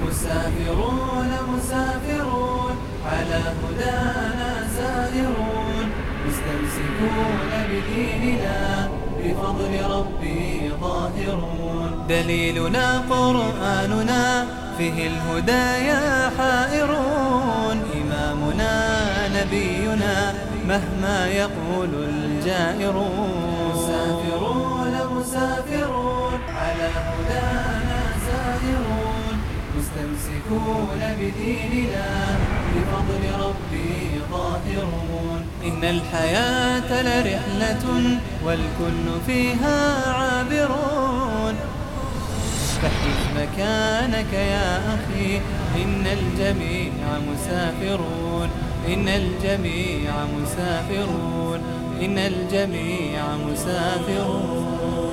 مسافرون مسافرون على هدانا سائرون مستمسكون بديننا بفضل ربي ظاهرون. دليلنا قرآننا فيه الهدايا حائرون. إمامنا نبينا مهما يقول الجائرون. مسافرون مسافرون على هدانا سائرون مستمسكون بديننا بفضل ربي ظاهرون. إن الحياة لرحلة والكل فيها عابرون. فاحجز مكانك يا أخي إن الجميع مسافرون. إن الجميع مسافرون. إن الجميع مسافرون.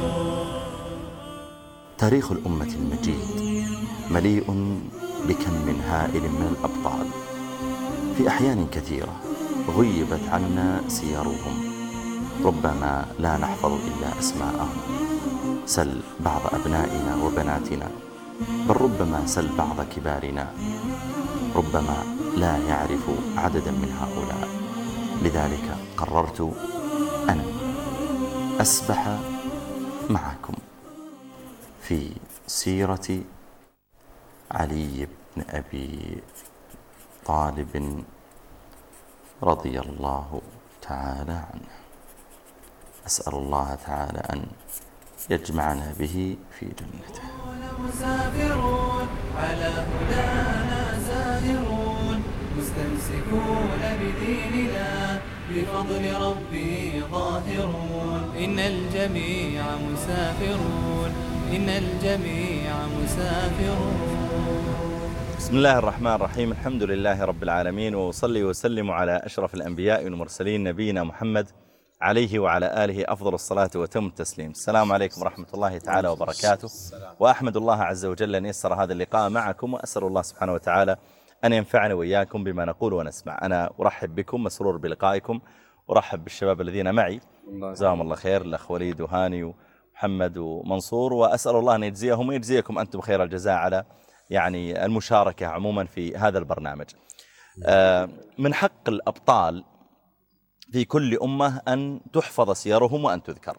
تاريخ الأمة المجيد مليء بكم هائل من الأبطال. في أحيان كثيرة غيبت عنا سيرهم، ربما لا نحفظ إلا أسماءهم. سل بعض أبنائنا وبناتنا، بل ربما سل بعض كبارنا، ربما لا يعرف عددا من هؤلاء. لذلك قررت أن أسبح معكم في سيرة علي بن أبي طالب رضي الله تعالى عنه. أسأل الله تعالى أن يجمعنا به في جنته. مسافرون على هدانا سائرون مستمسكون بديننا بفضل ربي ظاهرون. إن الجميع مسافرون. إن الجميع مسافرون. بسم الله الرحمن الرحيم. الحمد لله رب العالمين، وصلي وسلم على أشرف الأنبياء والمرسلين نبينا محمد عليه وعلى آله أفضل الصلاة وتم التسليم. السلام عليكم ورحمة الله تعالى وبركاته. وأحمد الله عز وجل أن يسر هذا اللقاء معكم، وأسأل الله سبحانه وتعالى أن ينفعنا وإياكم بما نقول ونسمع. أنا أرحب بكم، مسرور بلقائكم، أرحب بالشباب الذين معي جزاهم الله خير، الأخ وليد وهاني ومحمد ومنصور، وأسأل الله أن يجزيهم ويجزيكم أنتم خير الجزاء على يعني المشاركة عموما في هذا البرنامج. من حق الأبطال في كل أمة أن تحفظ سيرهم وأن تذكر.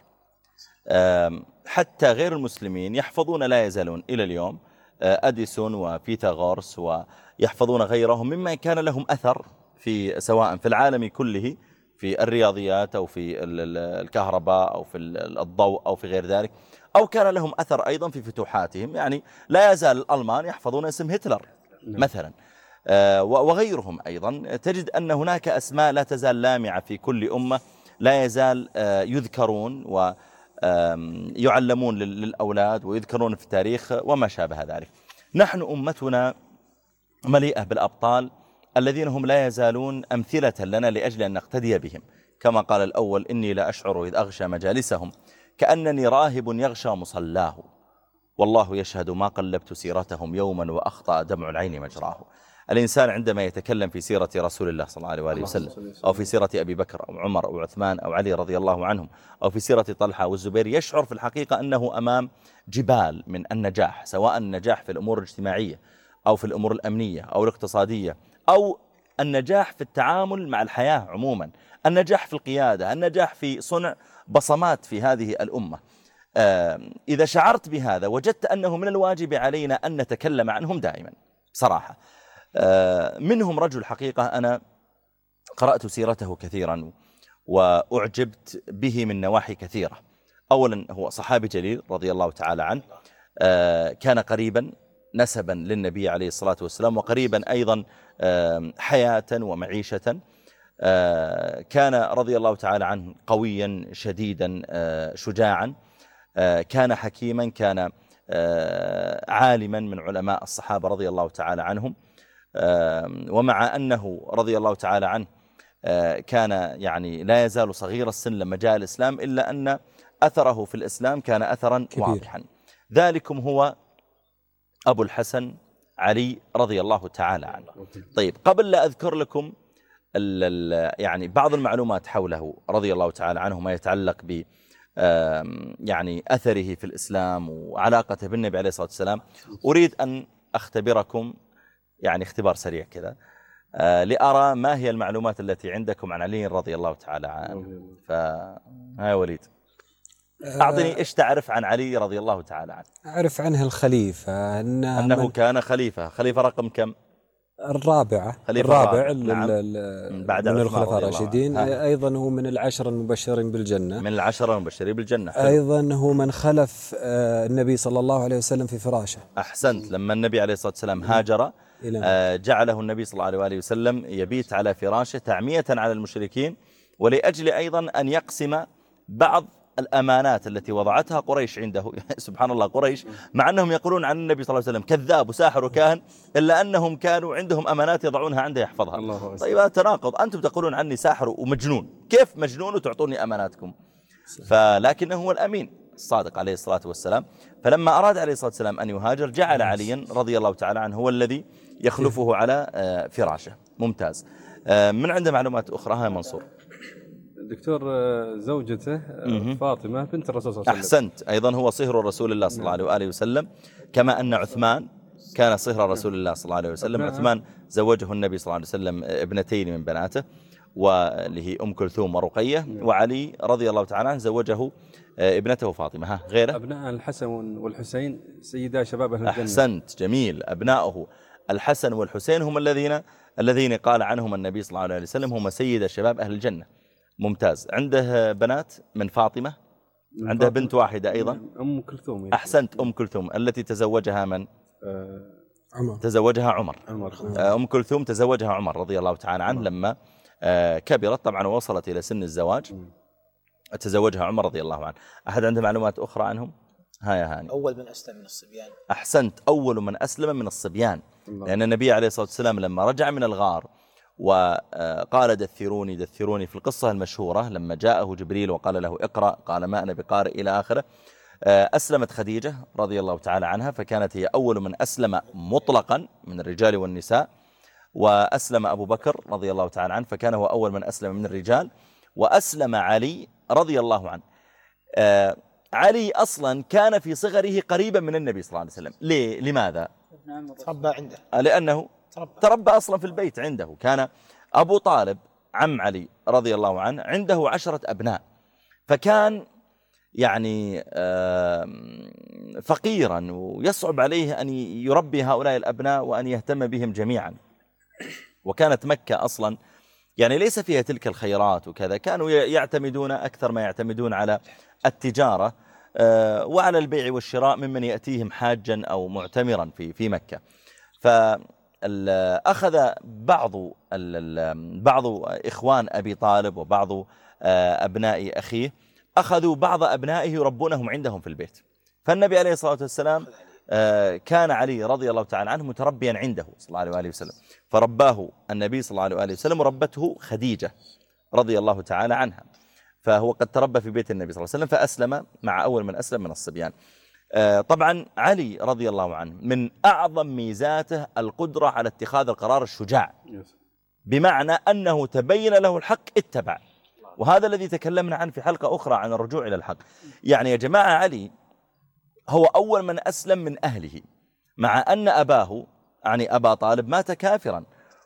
حتى غير المسلمين يحفظون، لا يزالون إلى اليوم، أديسون وبيثاغورس، ويحفظون غيرهم مما كان لهم أثر في سواء في العالم كله في الرياضيات أو في الكهرباء أو في الضوء أو في غير ذلك، أو كان لهم أثر أيضا في فتوحاتهم. يعني لا يزال الألمان يحفظون اسم هتلر مثلا، وغيرهم أيضا. تجد أن هناك أسماء لا تزال لامعة في كل أمة، لا يزال يذكرون ويعلمون للأولاد ويذكرون في التاريخ وما شابه ذلك. نحن أمتنا مليئة بالأبطال الذين هم لا يزالون أمثلة لنا لأجل أن نقتدي بهم. كما قال الأول: إني لا أشعر إذ أغشى مجالسهم كأنني راهب يغشى مصلاه، والله يشهد ما قلبت سيرتهم يوما وأخطأ دمع العين مجراه. الإنسان عندما يتكلم في سيرة رسول الله صلى الله عليه وآله وسلم، أو في سيرة أبي بكر أو عمر أو عثمان أو علي رضي الله عنهم، أو في سيرة طلحة والزبير، يشعر في الحقيقة أنه أمام جبال من النجاح، سواء النجاح في الأمور الاجتماعية أو في الأمور الأمنية أو الاقتصادية، أو النجاح في التعامل مع الحياة عموما، النجاح في القيادة، النجاح في صنع بصمات في هذه الأمة. إذا شعرت بهذا وجدت أنه من الواجب علينا أن نتكلم عنهم دائما صراحة. منهم رجل حقيقة أنا قرأت سيرته كثيرا وأعجبت به من نواحي كثيرة. أولا هو صحابي جليل رضي الله تعالى عنه، كان قريبا نسبا للنبي عليه الصلاة والسلام، وقريبا أيضا حياة ومعيشة. كان رضي الله تعالى عنه قويا شديدا شجاعا، كان حكيما، كان عالما من علماء الصحابة رضي الله تعالى عنهم. ومع أنه رضي الله تعالى عنه كان يعني لا يزال صغير السن لما جاء الإسلام، إلا أن أثره في الإسلام كان أثرا واضحا. ذلكم هو أبو الحسن علي رضي الله تعالى عنه. طيب، قبل لا أذكر لكم يعني بعض المعلومات حوله رضي الله تعالى عنه، ما يتعلق ب يعني أثره في الإسلام وعلاقته بالنبي عليه الصلاة والسلام، أريد أن أختبركم يعني اختبار سريع كذا لأرى ما هي المعلومات التي عندكم عن علي رضي الله تعالى عنه. فهاي وليد، أعطني إيش تعرف عن علي رضي الله تعالى عنه؟ أعرف عنه الخليفة أنه كان خليفة رقم كم؟ الرابع نعم. بعد من الخلفاء الراشدين. أيضا هو من العشر المبشرين بالجنة، من العشر المبشرين بالجنة. أيضا هو من خلف النبي صلى الله عليه وسلم في فراشه. أحسنت. لما النبي عليه الصلاة والسلام هاجر جعله النبي صلى الله عليه وآله وسلم يبيت على فراشه تعمية على المشركين، ولأجل أيضا أن يقسم بعض الأمانات التي وضعتها قريش عنده. سبحان الله، قريش مع أنهم يقولون عن النبي صلى الله عليه وسلم كذاب وساحر وكاهن، إلا أنهم كانوا عندهم أمانات يضعونها عنده يحفظها. طيب هذا تناقض، أنتم تقولون عني ساحر ومجنون، كيف مجنون وتعطوني أماناتكم؟ فلكنه هو الأمين الصادق عليه الصلاة والسلام. فلما أراد عليه الصلاة والسلام أن يهاجر جعل عليا رضي الله تعالى عنه هو الذي يخلفه على فراشه. ممتاز. من عنده معلومات أخرى هاي منصور؟ دكتور، زوجته فاطمة بنت الرسول صلى الله عليه وسلم. أحسنت، أيضا هو صهر رسول الله صلى الله عليه وآله وسلم، كما أن عثمان كان صهر رسول الله صلى الله عليه وسلم. عثمان زوجه النبي صلى الله عليه وسلم ابنتين من بناته، واللي هي أم كلثوم ورقية، وعلي رضي الله تعالى عنه زوجه ابنته فاطمة. غيره؟ أبناء الحسن والحسين سيدا شباب أهل الجنة. أحسنت، جميل. أبناؤه الحسن والحسين هم الذين قال عنهم النبي صلى الله عليه وسلم هم سيد شباب أهل الجنة. ممتاز. عنده بنات من فاطمة، عنده بنت واحدة أيضا أم كلثوم. أحسنت، أم كلثوم التي تزوجها من؟ عمر. تزوجها عمر. أم كلثوم تزوجها عمر رضي الله تعالى عنه لما كبرت طبعا ووصلت إلى سن الزواج، تزوجها عمر رضي الله عنه. أحد عنده معلومات أخرى عنهم؟ يا هاني. أول من أسلم من الصبيان. أحسنت، أول من أسلم من الصبيان، لأن النبي عليه الصلاة والسلام لما رجع من الغار وقال دثروني دثروني في القصة المشهورة، لما جاءه جبريل وقال له اقرأ، قال ما أنا بقارئ إلى آخره. أسلمت خديجة رضي الله تعالى عنها، فكانت هي أول من أسلم مطلقا من الرجال والنساء، وأسلم أبو بكر رضي الله تعالى عنه فكان هو أول من أسلم من الرجال، وأسلم علي رضي الله عنه. علي أصلا كان في صغره قريبا من النبي صلى الله عليه وسلم. لماذا؟ تربى عنده، لأنه تربى أصلا في البيت عنده. كان أبو طالب عم علي رضي الله عنه عنده 10 أبناء، فكان يعني فقيرا ويصعب عليه أن يربي هؤلاء الأبناء وأن يهتم بهم جميعا. وكانت مكة أصلا يعني ليس فيها تلك الخيرات وكذا، كانوا يعتمدون أكثر ما يعتمدون على التجارة وعلى البيع والشراء ممن يأتيهم حاجا أو معتمرا في مكة. فأخذ بعض إخوان أبي طالب وبعض أبناء أخيه أخذوا بعض أبنائه يربونهم عندهم في البيت. فالنبي عليه الصلاة والسلام كان علي رضي الله تعالى عنه متربيا عنده صلى الله عليه وآله وسلم، فرباه النبي صلى الله عليه وآله وسلم وربته خديجة رضي الله تعالى عنها، فهو قد تربى في بيت النبي صلى الله عليه وسلم فأسلم مع أول من أسلم من الصبيان. طبعا علي رضي الله عنه من أعظم ميزاته القدرة على اتخاذ القرار الشجاع، بمعنى أنه تبين له الحق اتبع، وهذا الذي تكلمنا عنه في حلقة أخرى عن الرجوع إلى الحق. يعني يا جماعة علي هو أول من أسلم من أهله، مع أن أباه يعني أبا طالب مات كافرا،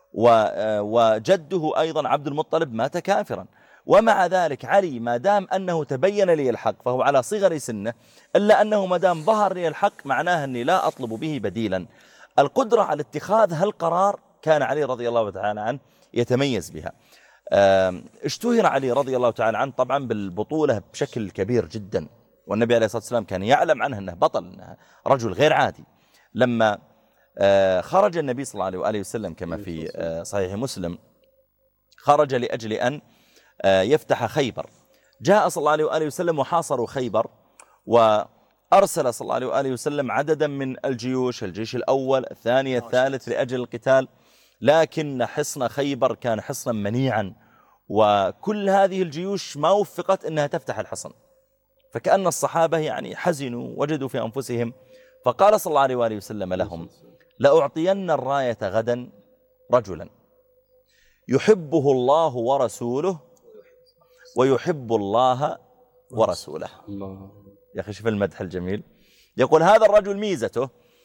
وجده أيضا عبد المطلب مات كافرا، ومع ذلك علي ما دام أنه تبين لي الحق فهو على صغر سنه، إلا أنه ما دام ظهر لي الحق معناه أني لا أطلب به بديلا. القدرة على اتخاذ هالقرار كان علي رضي الله تعالى عنه يتميز بها. اشتهر علي رضي الله تعالى عنه طبعا بالبطولة بشكل كبير جدا، والنبي عليه الصلاة والسلام كان يعلم عنه أنه بطل، أنه رجل غير عادي. لما خرج النبي صلى الله عليه وآله وسلم كما في صحيح مسلم، خرج لأجل أن يفتح خيبر. جاء صلى الله عليه وآله وسلم وحاصروا خيبر، وأرسل صلى الله عليه وآله وسلم عددا من الجيوش، الجيش الأول الثاني الثالث لأجل القتال، لكن حصن خيبر كان حصنا منيعا، وكل هذه الجيوش ما وفقت أنها تفتح الحصن، فكأن الصحابة يعني حزنوا وجدوا في أنفسهم، فقال صلى الله عليه وآله وسلم لهم: لأعطين الراية غدا رجلا يحبه الله ورسوله ويحب الله ورسوله. يا أخي شوف المدح الجميل. يقول هذا الرجل ميزته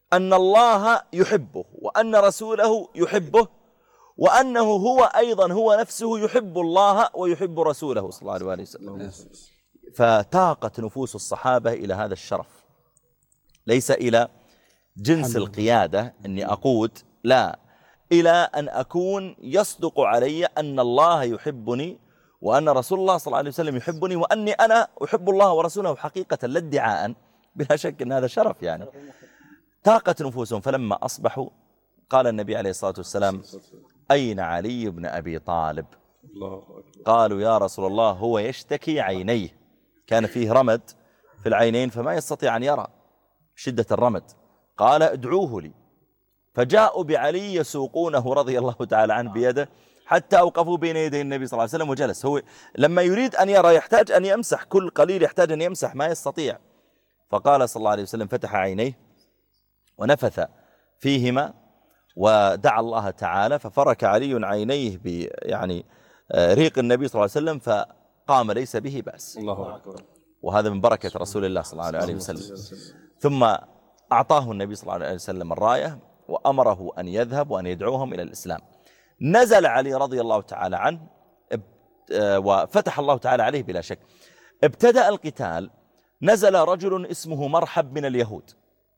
أن الله يحبه وأن رسوله يحبه وأنه هو أيضا هو نفسه يحب الله ويحب رسوله صلى الله عليه وسلم. فتاقت نفوس الصحابة إلى هذا الشرف، ليس إلى جنس القيادة أني أقود، لا، إلى أن أكون يصدق علي أن الله يحبني وأن رسول الله صلى الله عليه وسلم يحبني وأني أنا أحب الله ورسوله حقيقة لا ادعاء. بلا شك أن هذا شرف يعني. تاقت نفوسهم، فلما أصبحوا قال النبي عليه الصلاة والسلام: أين علي بن أبي طالب؟ قالوا: يا رسول الله هو يشتكي عينيه، كان فيه رمد في العينين فما يستطيع أن يرى شدة الرمد. قال: ادعوه لي. فجاءوا بعلي يسوقونه رضي الله تعالى عنه بيده حتى أوقفوا بين يدي النبي صلى الله عليه وسلم وجلس. هو لما يريد أن يرى يحتاج أن يمسح، كل قليل يحتاج أن يمسح، ما يستطيع. فقال صلى الله عليه وسلم: فتح عينيه ونفث فيهما ودعا الله تعالى، ففرك علي عينيه يعني ريق النبي صلى الله عليه وسلم، فقام ليس به بأس. الله أكبر. وهذا من بركة رسول الله صلى الله عليه وسلم. ثم أعطاه النبي صلى الله عليه وسلم الراية وأمره أن يذهب وأن يدعوهم إلى الإسلام. نزل علي رضي الله تعالى عنه وفتح الله تعالى عليه بلا شك. ابتدأ القتال، نزل رجل اسمه مرحب من اليهود،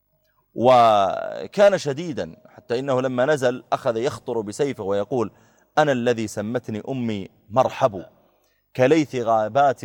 وكان شديدا حتى إنه لما نزل أخذ يخطر بسيفه ويقول: أنا الذي سمتني أمي مرحب كليث غابات،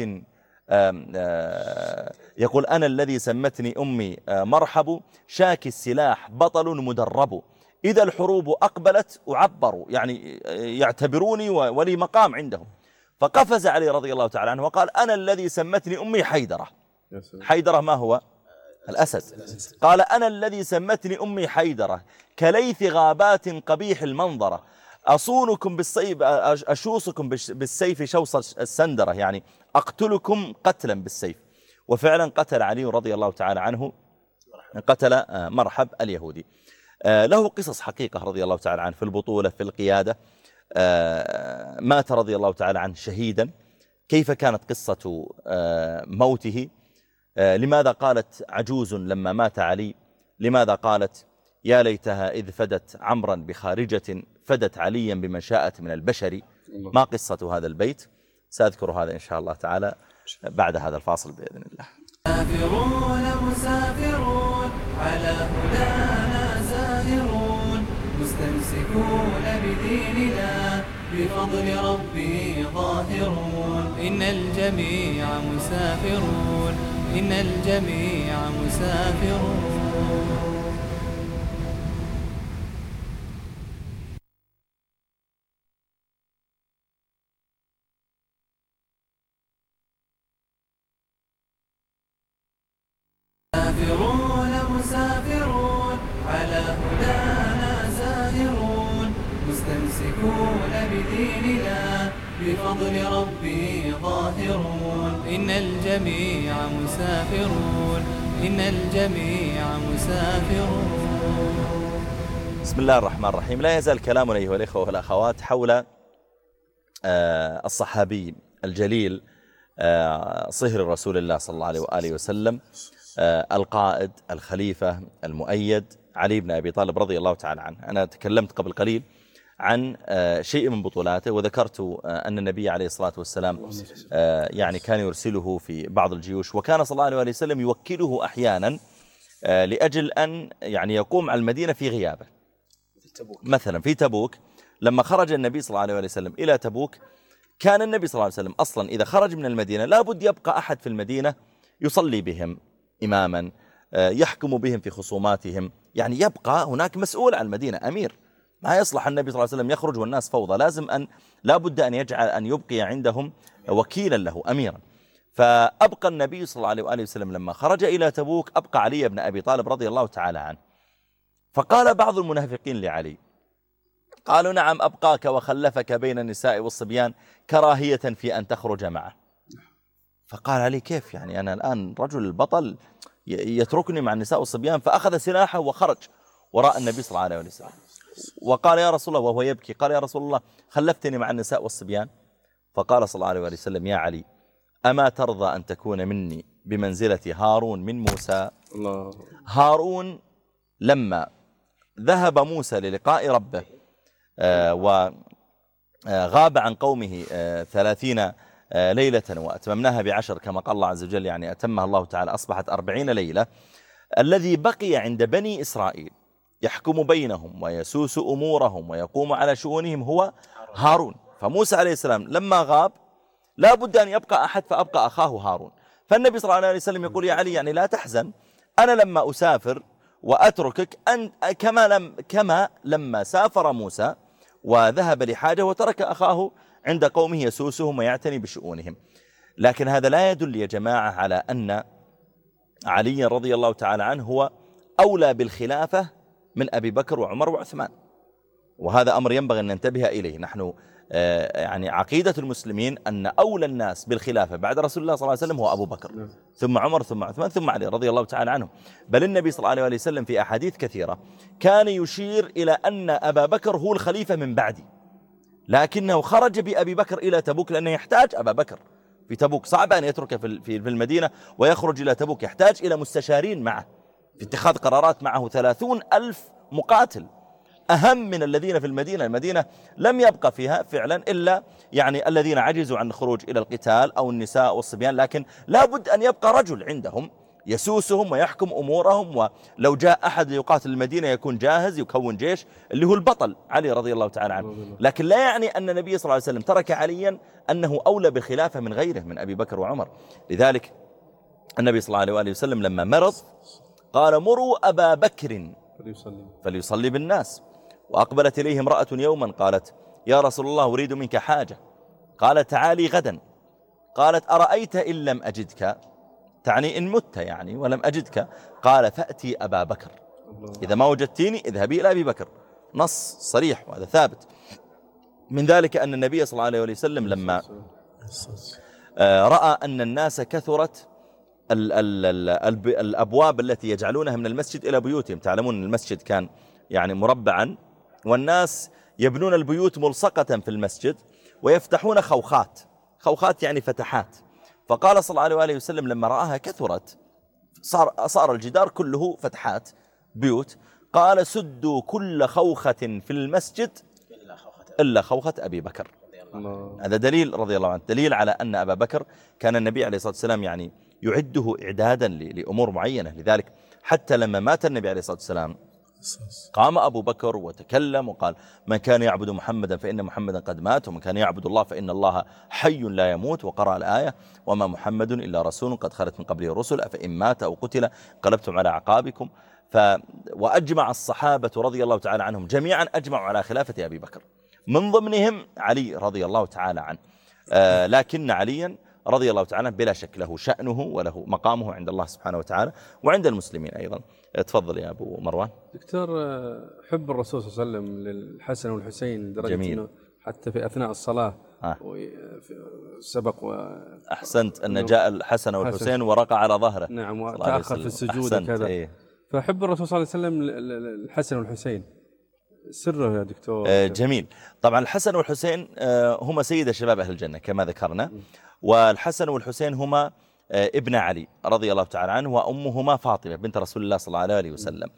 يقول: أنا الذي سمتني أمي مرحب شاكي السلاح بطل مدرب، إذا الحروب أقبلت أعبروا، يعني يعتبروني ولي مقام عندهم. فقفز علي رضي الله تعالى عنه وقال: أنا الذي سمتني أمي حيدرة. حيدرة ما هو؟ الأسد. قال: أنا الذي سمتني أمي حيدرة كليث غابات قبيح المنظرة، أصونكم بالسيف، أشوصكم بالسيف شوص السندرة، يعني أقتلكم قتلا بالسيف. وفعلا قتل علي رضي الله تعالى عنه، قتل مرحب اليهودي. له قصص حقيقة رضي الله تعالى عنه في البطولة، في القيادة. مات رضي الله تعالى عنه شهيدا. كيف كانت قصة موته؟ لماذا قالت عجوز لما مات علي، لماذا قالت: يا ليتها إذ فدت عمرا بخارجة فدت عليا بمن شاءت من البشر؟ ما قصة هذا البيت؟ سأذكر هذا إن شاء الله تعالى بعد هذا الفاصل بإذن الله. مسافرون مسافرون على هدانا زاهرون، مستمسكون بديننا بفضل ربي ظاهرون. إن الجميع مسافرون، إن الجميع مسافرون. مسافرون مسافرون على هدانا زاهرون، مستمسكون بديننا بفضل ربي ظاهرون. إن الجميع مسافرون، إن الجميع مسافرون. بسم الله الرحمن الرحيم. لا يزال كلامنا أيها الإخوة والأخوات حول الصحابي الجليل صهر رسول الله صلى الله عليه وآله وسلم، القائد الخليفة المؤيد علي بن أبي طالب رضي الله تعالى عنه. أنا تكلمت قبل قليل عن شيء من بطولاته، وذكرت أن النبي عليه الصلاة والسلام يعني كان يرسله في بعض الجيوش، وكان صلى الله عليه وسلم يوكله أحيانا لأجل أن يعني يقوم على المدينة في غيابه. مثلا في تبوك لما خرج النبي صلى الله عليه وسلم إلى تبوك، كان النبي صلى الله عليه وسلم أصلا إذا خرج من المدينة لابد يبقى أحد في المدينة يصلي بهم إماما، يحكم بهم في خصوماتهم، يعني يبقى هناك مسؤول عن المدينة، أمير. ما يصلح النبي صلى الله عليه وسلم يخرج والناس فوضى، لابد أن يجعل أن يبقي عندهم وكيلا له، أميرا. فأبقى النبي صلى الله عليه وآله وسلم لما خرج إلى تبوك أبقى علي بن أبي طالب رضي الله تعالى عنه. فقال بعض المنافقين لعلي، قالوا: نعم أبقاك وخلفك بين النساء والصبيان كراهية في أن تخرج معه. فقال علي: كيف يعني أنا الآن رجل البطل يتركني مع النساء والصبيان؟ فأخذ سلاحه وخرج وراء النبي صلى الله عليه وسلم وقال: يا رسول الله، وهو يبكي، قال: يا رسول الله خلفتني مع النساء والصبيان؟ فقال صلى الله عليه وسلم: يا علي، أما ترضى أن تكون مني بمنزلة هارون من موسى؟ الله. هارون لما ذهب موسى للقاء ربه وغاب عن قومه 30 ليلة وأتممناها ب10 كما قال الله عز وجل، يعني أتمها الله تعالى أصبحت 40 ليلة. الذي بقي عند بني إسرائيل يحكم بينهم ويسوس أمورهم ويقوم على شؤونهم هو هارون. فموسى عليه السلام لما غاب لا بد أن يبقى أحد، فأبقى أخاه هارون. فالنبي صلى الله عليه وسلم يقول يا علي يعني لا تحزن، أنا لما أسافر وأتركك أن كما لما سافر موسى وذهب لحاجة وترك أخاه عند قومه يسوسهم ويعتني بشؤونهم. لكن هذا لا يدل يا جماعة على أن علي رضي الله تعالى عنه هو أولى بالخلافة من أبي بكر وعمر وعثمان، وهذا أمر ينبغي أن ننتبه إليه. نحن يعني عقيدة المسلمين أن أولى الناس بالخلافة بعد رسول الله صلى الله عليه وسلم هو أبو بكر، ثم عمر، ثم عثمان، ثم علي رضي الله تعالى عنهم. بل النبي صلى الله عليه وسلم في أحاديث كثيرة كان يشير إلى أن أبا بكر هو الخليفة من بعدي، لكنه خرج بأبي بكر إلى تبوك لأنه يحتاج أبا بكر في تبوك، صعب أن يترك في المدينة ويخرج إلى تبوك، يحتاج إلى مستشارين معه في اتخاذ قرارات، معه 30,000 مقاتل أهم من الذين في المدينة. المدينة لم يبقى فيها فعلا إلا يعني الذين عجزوا عن الخروج إلى القتال أو النساء والصبيان، لكن لا بد أن يبقى رجل عندهم يسوسهم ويحكم أمورهم، ولو جاء أحد ليقاتل المدينة يكون جاهز يكون جيش، اللي هو البطل علي رضي الله تعالى عنه. لكن لا يعني أن النبي صلى الله عليه وسلم ترك عليا أنه أولى بالخلافة من غيره من أبي بكر وعمر. لذلك النبي صلى الله عليه وسلم لما مرض قال مروا أبا بكر فليصلي بالناس. وأقبلت إليه امرأة يوما قالت يا رسول الله أريد منك حاجة، قال تعالي غدا. قالت أرأيت إن لم أجدك، تعني إن مت يعني ولم أجدك، قال فأتي أبا بكر، إذا ما وجدتيني اذهبي إلى أبي بكر. نص صريح وهذا ثابت. من ذلك أن النبي صلى الله عليه وسلم لما رأى أن الناس كثرت الأبواب التي يجعلونها من المسجد إلى بيوتهم، تعلمون المسجد كان يعني مربعا، والناس يبنون البيوت ملصقة في المسجد ويفتحون خوخات يعني فتحات. فقال صلى الله عليه وسلم لما رآها كثرت صار الجدار كله فتحات بيوت، قال سدوا كل خوخة في المسجد إلا خوخة أبي بكر. هذا دليل رضي الله عنه، دليل على أن أبا بكر كان النبي عليه الصلاة والسلام يعني يعده إعدادا لأمور معينة. لذلك حتى لما مات النبي عليه الصلاة والسلام قام أبو بكر وتكلم وقال من كان يعبد محمدا فإن محمدا قد مات، ومن كان يعبد الله فإن الله حي لا يموت، وقرأ الآية وما محمد إلا رسول قد خلت من قبله الرسل أفإن مات أو قتل قلبتم على عقابكم. وأجمع الصحابة رضي الله تعالى عنهم جميعا أجمعوا على خلافة أبي بكر، من ضمنهم علي رضي الله تعالى عنه. لكن عليا رضي الله تعالى بلا شك له شأنه وله مقامه عند الله سبحانه وتعالى وعند المسلمين أيضا. تفضل يا أبو مروان. دكتور، حب الرسول صلى الله عليه وسلم للحسن والحسين لدرجة أنه حتى في أثناء الصلاة سبق أحسنت أن جاء الحسن والحسين ورقع على ظهره. نعم، وتأخر في السجود وكذا. فحب الرسول صلى الله عليه وسلم الحسن والحسين سره يا دكتور. جميل. طبعا الحسن والحسين هما سيد شباب أهل الجنة كما ذكرنا، والحسن والحسين هما ابن علي رضي الله تعالى عنه، وأمهما فاطمة بنت رسول الله صلى الله عليه وسلم.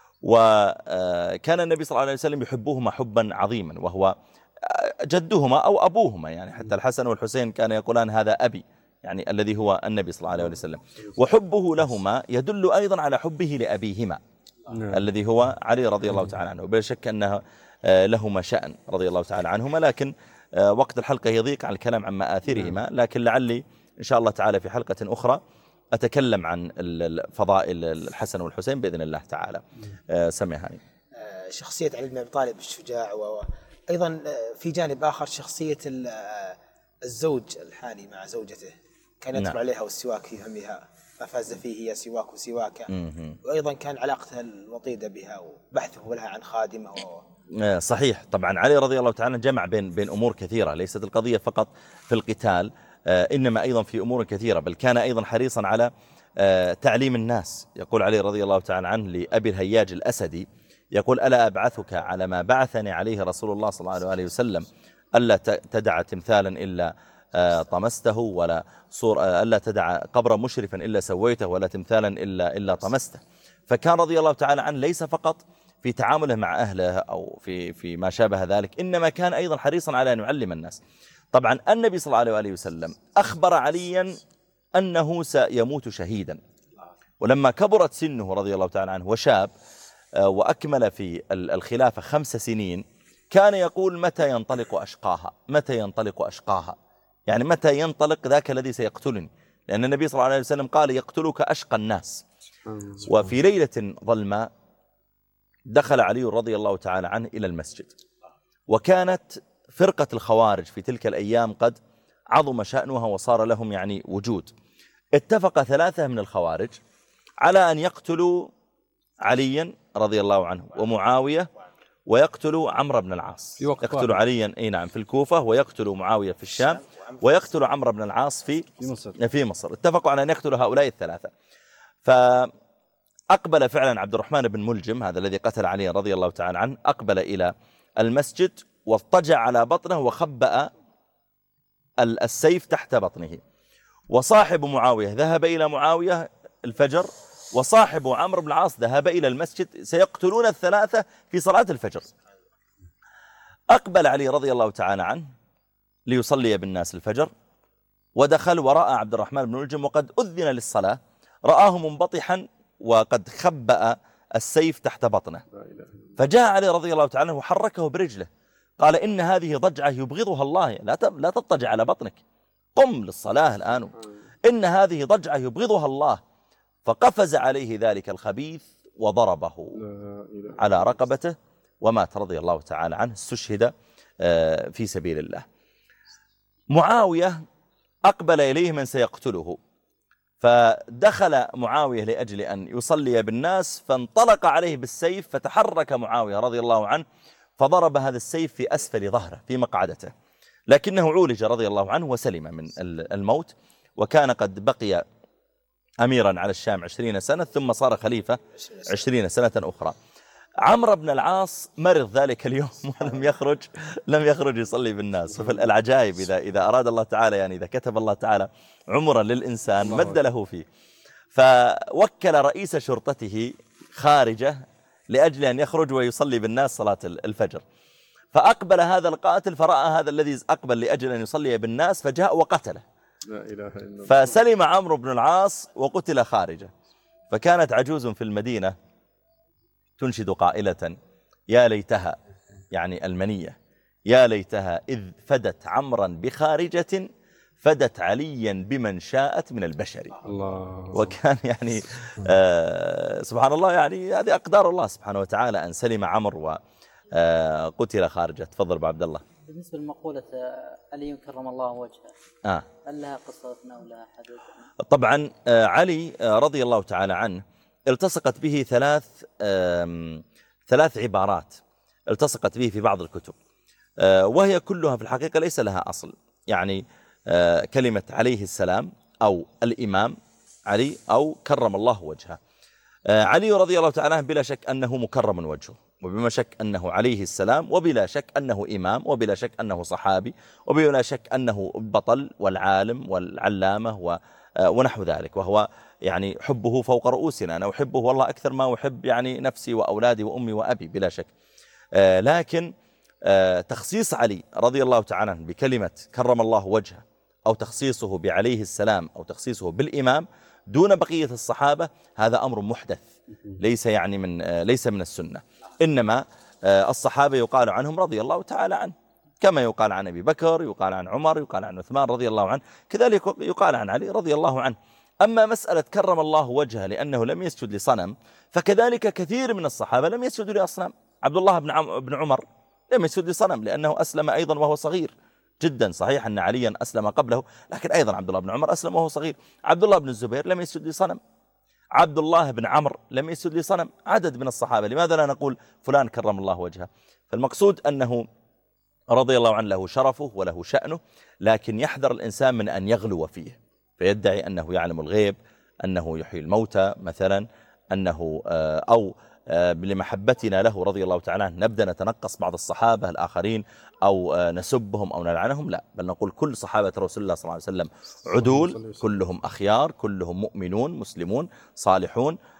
وكان النبي صلى الله عليه وسلم يحبهما حبا عظيما، وهو جدهما أو أبوهما، يعني حتى الحسن والحسين كان يقولان هذا أبي، يعني الذي هو النبي صلى الله عليه وسلم. وحبه لهما يدل أيضا على حبه لأبيهما الذي هو علي رضي الله تعالى عنه. بلا شك أنه لهما شأن رضي الله تعالى عنهما، لكن وقت الحلقة يضيق عن الكلام عن مآثرهما، لكن لعلي إن شاء الله تعالى في حلقة أخرى أتكلم عن فضائل الحسن والحسين بإذن الله تعالى. سمع هاني. شخصية علي بن أبي طالب الشجاع، وأيضا في جانب آخر شخصية الزوج الحالي مع زوجته، كان يدخل عليها والسواك في فمها ما فاز فيه هي سواك وسواك، وأيضا كان علاقته الوطيدة بها وبحثه لها عن خادمة صحيح. طبعا علي رضي الله تعالى جمع بين أمور كثيرة، ليست القضية فقط في القتال، إنما أيضا في أمور كثيرة، بل كان أيضا حريصا على تعليم الناس. يقول علي رضي الله تعالى عنه لأبي الهياج الأسدي، يقول ألا أبعثك على ما بعثني عليه رسول الله صلى الله عليه وسلم، ألا تدع تمثالا إلا طمسته، ولا ألا تدع قبر مشرفا إلا سويته، ولا تمثالا إلا طمسته. فكان رضي الله تعالى عنه ليس فقط في تعامله مع أهله أو في ما شابه ذلك، إنما كان أيضا حريصا على أن يعلم الناس. طبعا النبي صلى الله عليه وسلم أخبر عليا أنه سيموت شهيدا، ولما كبرت سنه رضي الله تعالى عنه وشاب وأكمل في الخلافة 5 سنين كان يقول متى ينطلق أشقاها، متى ينطلق أشقاها، يعني متى ينطلق ذاك الذي سيقتلني، لأن النبي صلى الله عليه وسلم قال يقتلك أشقى الناس. وفي ليلة ظلماء دخل علي رضي الله تعالى عنه إلى المسجد، وكانت فرقة الخوارج في تلك الأيام قد عظم شأنها وصار لهم يعني وجود. اتفق 3 من الخوارج على أن يقتلوا عليا رضي الله عنه ومعاوية ويقتلوا عمرو بن العاص. يقتلوا عليا نعم في الكوفة، ويقتلوا معاوية في الشام، ويقتلوا عمرو بن العاص في مصر. اتفقوا على أن يقتلوا هؤلاء 3. فأقبل فعلا عبد الرحمن بن ملجم هذا الذي قتل علي رضي الله تعالى عنه، أقبل إلى المسجد واضطجع على بطنه وخبأ السيف تحت بطنه. وصاحب معاوية ذهب إلى معاوية الفجر، وصاحب عمرو بن العاص ذهب إلى المسجد، سيقتلون ال3 في صلاة الفجر. أقبل علي رضي الله تعالى عنه ليصلي بالناس الفجر، ودخل ورأى عبد الرحمن بن ملجم وقد أذن للصلاة، رآه منبطحا وقد خبأ السيف تحت بطنه. فجاء علي رضي الله تعالى عنه وحركه برجله، قال إن هذه ضجعة يبغضها الله، لا تضطجع على بطنك، قم للصلاة الآن، إن هذه ضجعة يبغضها الله. فقفز عليه ذلك الخبيث وضربه على رقبته ومات رضي الله تعالى عنه، استشهد في سبيل الله. معاوية أقبل إليه من سيقتله، فدخل معاوية لأجل أن يصلي بالناس، فانطلق عليه بالسيف، فتحرك معاوية رضي الله عنه فضرب هذا السيف في أسفل ظهره في مقعدته، لكنه عولج رضي الله عنه وسلم من الموت. وكان قد بقي أميرا على الشام 20 سنة، ثم صار خليفة 20 سنة أخرى. عمرو بن العاص مرض ذلك اليوم لم يخرج يصلي بالناس. وفي العجائب إذا أراد الله تعالى، يعني إذا كتب الله تعالى عمرا للإنسان مد له فيه، فوكل رئيس شرطته خارجه لأجل أن يخرج ويصلي بالناس صلاة الفجر. فأقبل هذا القاتل فرأى هذا الذي أقبل لأجل أن يصلي بالناس، فجاء وقتله. لا إله إلا الله. فسلم عمرو بن العاص وقتل خارجه. فكانت عجوز في المدينة تنشد قائلة يا ليتها، يعني المنية، يا ليتها إذ فدت عمرا بخارجة فدت عليا بمن شاءت من البشر. الله. وكان يعني سبحان الله، يعني هذه أقدار الله سبحانه وتعالى أن سلم عمرو وقتل خارجه. تفضل أبو عبد الله. بالنسبة لمقولة علي كرم الله وجهه، هل لها قصة أو لها حدث؟ طبعا علي رضي الله تعالى عنه التصقت به ثلاث عبارات التصقت به في بعض الكتب، وهي كلها في الحقيقة ليس لها أصل. يعني كلمة عليه السلام أو الإمام علي أو كرم الله وجهه. علي رضي الله تعالى عنه بلا شك أنه مكرم وجهه، وبما شك أنه عليه السلام، وبلا شك أنه إمام، وبلا شك أنه صحابي، وبلا شك أنه بطل والعالم والعلامة ونحو ذلك. وهو يعني حبه فوق رؤوسنا، أنا أحبه والله أكثر ما أحب يعني نفسي وأولادي وأمي وأبي بلا شك. لكن تخصيص علي رضي الله تعالى عنه بكلمة كرم الله وجهه، أو تخصيصه بعليه السلام، أو تخصيصه بالإمام دون بقية الصحابة، هذا أمر محدث ليس من السنة. إنما الصحابة يقال عنهم رضي الله تعالى عنه، كما يقال عن أبي بكر، يقال عن عمر، يقال عن عثمان رضي الله عنه، كذلك يقال عن علي رضي الله عنه. أما مسألة كرم الله وجهه لأنه لم يسجد لصنم، فكذلك كثير من الصحابة لم يسجدوا لأصنام. عبد الله بن عمر لم يسجد لصنم لأنه أسلم أيضا وهو صغير جدا. صحيح أن عليا أسلم قبله، لكن أيضا عبد الله بن عمر أسلم وهو صغير. عبد الله بن الزبير لم يسجد لصنم، عبد الله بن عمرو لم يسجد لصنم، عدد من الصحابة. لماذا لا نقول فلان كرم الله وجهه؟ فالمقصود أنه رضي الله عنه له شرفه وله شأنه، لكن يحذر الإنسان من أن يغلو فيه فيدعي أنه يعلم الغيب، أنه يحيي الموتى مثلا، أنه أو لمحبتنا له رضي الله تعالى عنه نبدأ نتنقص بعض الصحابة الآخرين أو نسبهم أو نلعنهم. لا، بل نقول كل صحابة رسول الله صلى الله عليه وسلم عدول، كلهم أخيار، كلهم مؤمنون مسلمون صالحون،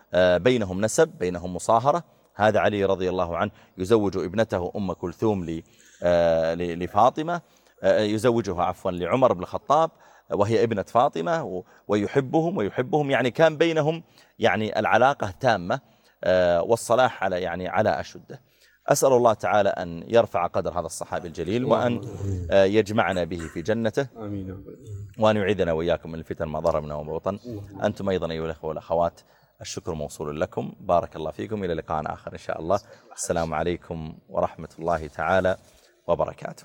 بينهم نسب، بينهم مصاهرة. هذا علي رضي الله عنه يزوج ابنته أم كلثوم لفاطمة، يزوجها عفوا لعمر بن الخطاب وهي ابنة فاطمة، ويحبهم يعني كان بينهم يعني العلاقة تامة والصلاح على أشده. أسأل الله تعالى أن يرفع قدر هذا الصحابي الجليل، وأن يجمعنا به في جنته، وأن يعيذنا وإياكم من الفتن ما ظهر منها وما بطن. أنتم أيضا أيها الأخوة والأخوات الشكر موصول لكم، بارك الله فيكم، إلى لقاء آخر إن شاء الله. السلام عليكم ورحمة الله تعالى وبركاته.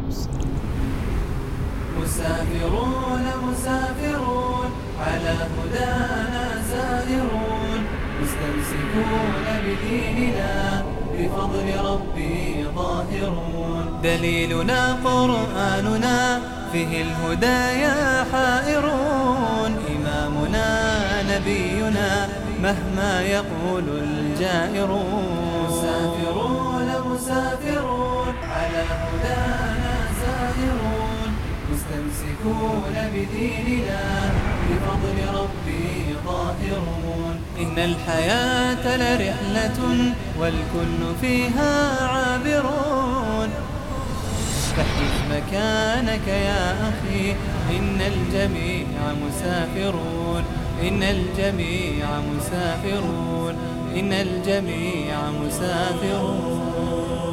مسافرون مسافرون على هدانا سائرون، مستمسكون بديننا بفضل ربي ظاهرون. دليلنا قرآننا فيه الهدايا حائرون، إمامنا نبينا مهما يقول الجائرون. مسافرون مسافرون على هدانا سائرون، مستمسكون بديننا بفضل ربي ظاهرون. إن الحياة لرحلة والكل فيها عابرون، فاحجز مكانك يا أخي، إن الجميع مسافرون، إن الجميع مسافرون، إن الجميع مسافرون.